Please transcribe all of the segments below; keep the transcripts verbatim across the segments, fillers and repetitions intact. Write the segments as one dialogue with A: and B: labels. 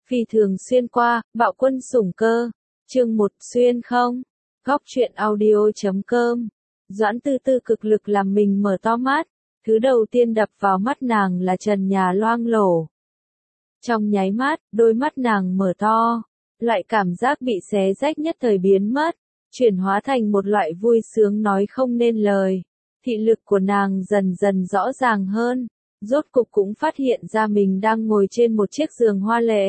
A: Phi thường xuyên qua, bạo quân sủng cơ. Chương một xuyên không. Góc truyện audio chấm com. Doãn Tư Tư cực lực làm mình mở to mắt. Thứ đầu tiên đập vào mắt nàng là trần nhà loang lổ. Trong nháy mắt, đôi mắt nàng mở to. Loại cảm giác bị xé rách nhất thời biến mất. Chuyển hóa thành một loại vui sướng nói không nên lời. Thị lực của nàng dần dần rõ ràng hơn. Rốt cục cũng phát hiện ra mình đang ngồi trên một chiếc giường hoa lệ.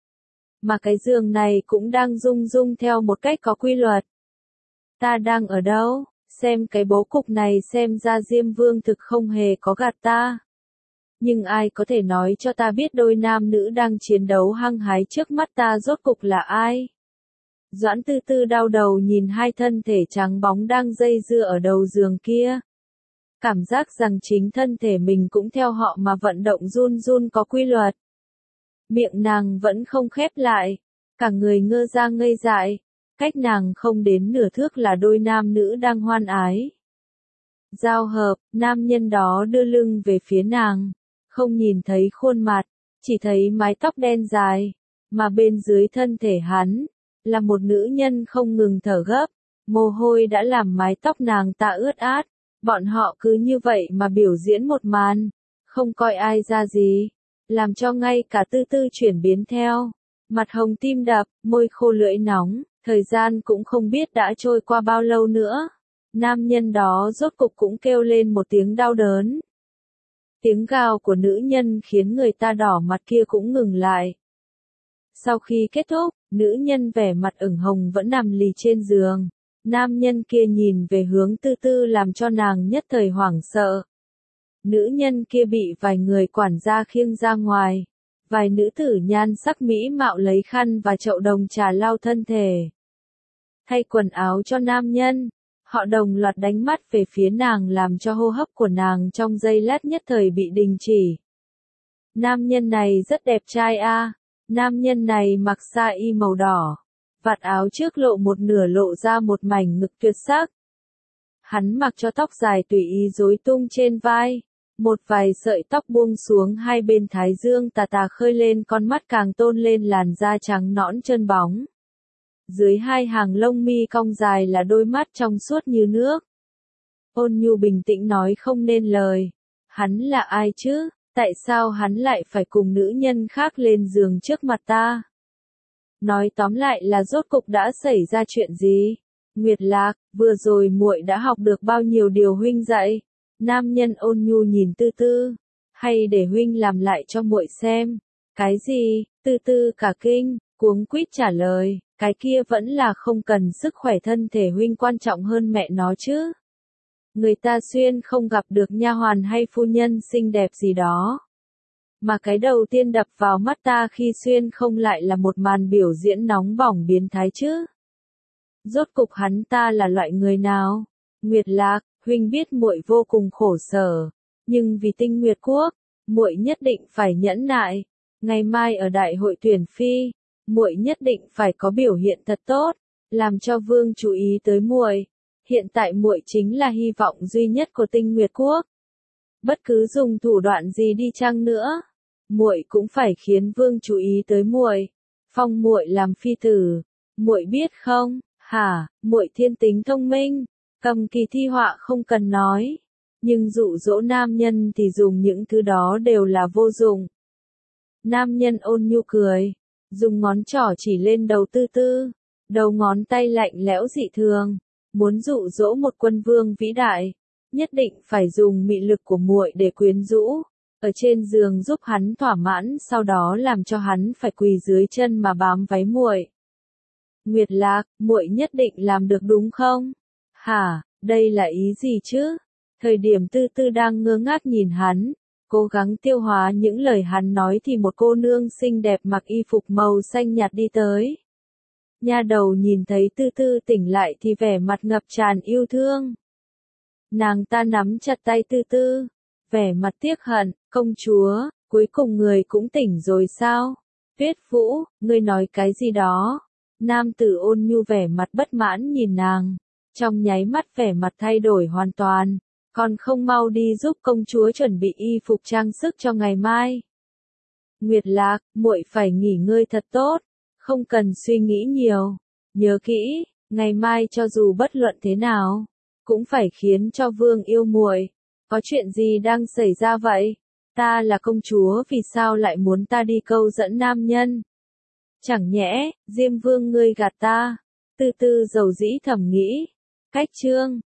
A: Mà cái giường này cũng đang rung rung theo một cách có quy luật. Ta đang ở đâu? Xem cái bố cục này xem ra Diêm Vương thực không hề có gạt ta. Nhưng ai có thể nói cho ta biết đôi nam nữ đang chiến đấu hăng hái trước mắt ta rốt cục là ai? Doãn Tư Tư đau đầu nhìn hai thân thể trắng bóng đang dây dưa ở đầu giường kia. Cảm giác rằng chính thân thể mình cũng theo họ mà vận động run run có quy luật. Miệng nàng vẫn không khép lại, cả người ngơ ra ngây dại, cách nàng không đến nửa thước là đôi nam nữ đang hoan ái. Giao hợp, nam nhân đó đưa lưng về phía nàng, không nhìn thấy khuôn mặt, chỉ thấy mái tóc đen dài, mà bên dưới thân thể hắn, là một nữ nhân không ngừng thở gấp, mồ hôi đã làm mái tóc nàng ta ướt át, bọn họ cứ như vậy mà biểu diễn một màn, không coi ai ra gì. Làm cho ngay cả Tư Tư chuyển biến theo, mặt hồng tim đập, môi khô lưỡi nóng, thời gian cũng không biết đã trôi qua bao lâu nữa. Nam nhân đó rốt cục cũng kêu lên một tiếng đau đớn. Tiếng gào của nữ nhân khiến người ta đỏ mặt kia cũng ngừng lại. Sau khi kết thúc, nữ nhân vẻ mặt ửng hồng vẫn nằm lì trên giường. Nam nhân kia nhìn về hướng Tư Tư làm cho nàng nhất thời hoảng sợ. Nữ nhân kia bị vài người quản gia khiêng ra ngoài. Vài nữ tử nhan sắc mỹ mạo lấy khăn và chậu đồng trà lau thân thể. Thay quần áo cho nam nhân. Họ đồng loạt đánh mắt về phía nàng làm cho hô hấp của nàng trong giây lát nhất thời bị đình chỉ. Nam nhân này rất đẹp trai a. À. Nam nhân này mặc sa y màu đỏ. Vạt áo trước lộ một nửa lộ ra một mảnh ngực tuyệt sắc. Hắn mặc cho tóc dài tùy ý rối tung trên vai. Một vài sợi tóc buông xuống hai bên thái dương tà tà khơi lên, con mắt càng tôn lên làn da trắng nõn trơn bóng. Dưới hai hàng lông mi cong dài là đôi mắt trong suốt như nước. Ôn nhu bình tĩnh nói không nên lời. Hắn là ai chứ? Tại sao hắn lại phải cùng nữ nhân khác lên giường trước mặt ta? Nói tóm lại là rốt cục đã xảy ra chuyện gì? Nguyệt Lạc, vừa rồi muội đã học được bao nhiêu điều huynh dạy? Nam nhân ôn nhu nhìn Tư Tư, hay để huynh làm lại cho muội xem. Cái gì? Tư Tư cả kinh, cuống quýt trả lời, cái kia vẫn là không cần sức khỏe thân thể huynh quan trọng hơn mẹ nó chứ. Người ta xuyên không gặp được nha hoàn hay phu nhân xinh đẹp gì đó. Mà cái đầu tiên đập vào mắt ta khi xuyên không lại là một màn biểu diễn nóng bỏng biến thái chứ. Rốt cục hắn ta là loại người nào? Nguyệt Lạc, huynh biết muội vô cùng khổ sở, nhưng vì Tinh Nguyệt Quốc, muội nhất định phải nhẫn nại. Ngày mai ở đại hội tuyển phi, muội nhất định phải có biểu hiện thật tốt, làm cho vương chú ý tới muội. Hiện tại muội chính là hy vọng duy nhất của Tinh Nguyệt Quốc. Bất cứ dùng thủ đoạn gì đi chăng nữa, muội cũng phải khiến vương chú ý tới muội, phong muội làm phi tử. Muội biết không? Hả? Muội thiên tính thông minh. Cầm kỳ thi họa không cần nói, nhưng dụ dỗ nam nhân thì dùng những thứ đó đều là vô dụng. Nam nhân ôn nhu cười, dùng ngón trỏ chỉ lên đầu Tư Tư, đầu ngón tay lạnh lẽo dị thường, muốn dụ dỗ một quân vương vĩ đại, nhất định phải dùng mị lực của muội để quyến rũ, ở trên giường giúp hắn thỏa mãn, sau đó làm cho hắn phải quỳ dưới chân mà bám váy muội. Nguyệt Lạc, muội nhất định làm được đúng không? Hả, đây là ý gì chứ? Thời điểm Tư Tư đang ngơ ngác nhìn hắn, cố gắng tiêu hóa những lời hắn nói thì một cô nương xinh đẹp mặc y phục màu xanh nhạt đi tới. Nha đầu nhìn thấy Tư Tư tỉnh lại thì vẻ mặt ngập tràn yêu thương. Nàng ta nắm chặt tay Tư Tư, vẻ mặt tiếc hận, công chúa, cuối cùng người cũng tỉnh rồi sao? Tuyết Vũ, ngươi nói cái gì đó? Nam tử ôn nhu vẻ mặt bất mãn nhìn nàng. Trong nháy mắt vẻ mặt thay đổi hoàn toàn, còn không mau đi giúp công chúa chuẩn bị y phục trang sức cho ngày mai. Nguyệt Lạc, muội phải nghỉ ngơi thật tốt, không cần suy nghĩ nhiều. Nhớ kỹ, ngày mai cho dù bất luận thế nào, cũng phải khiến cho Vương yêu muội. Có chuyện gì đang xảy ra vậy? Ta là công chúa vì sao lại muốn ta đi câu dẫn nam nhân? Chẳng nhẽ, Diêm Vương ngươi gạt ta? Từ từ dầu dĩ thầm nghĩ. Cách chương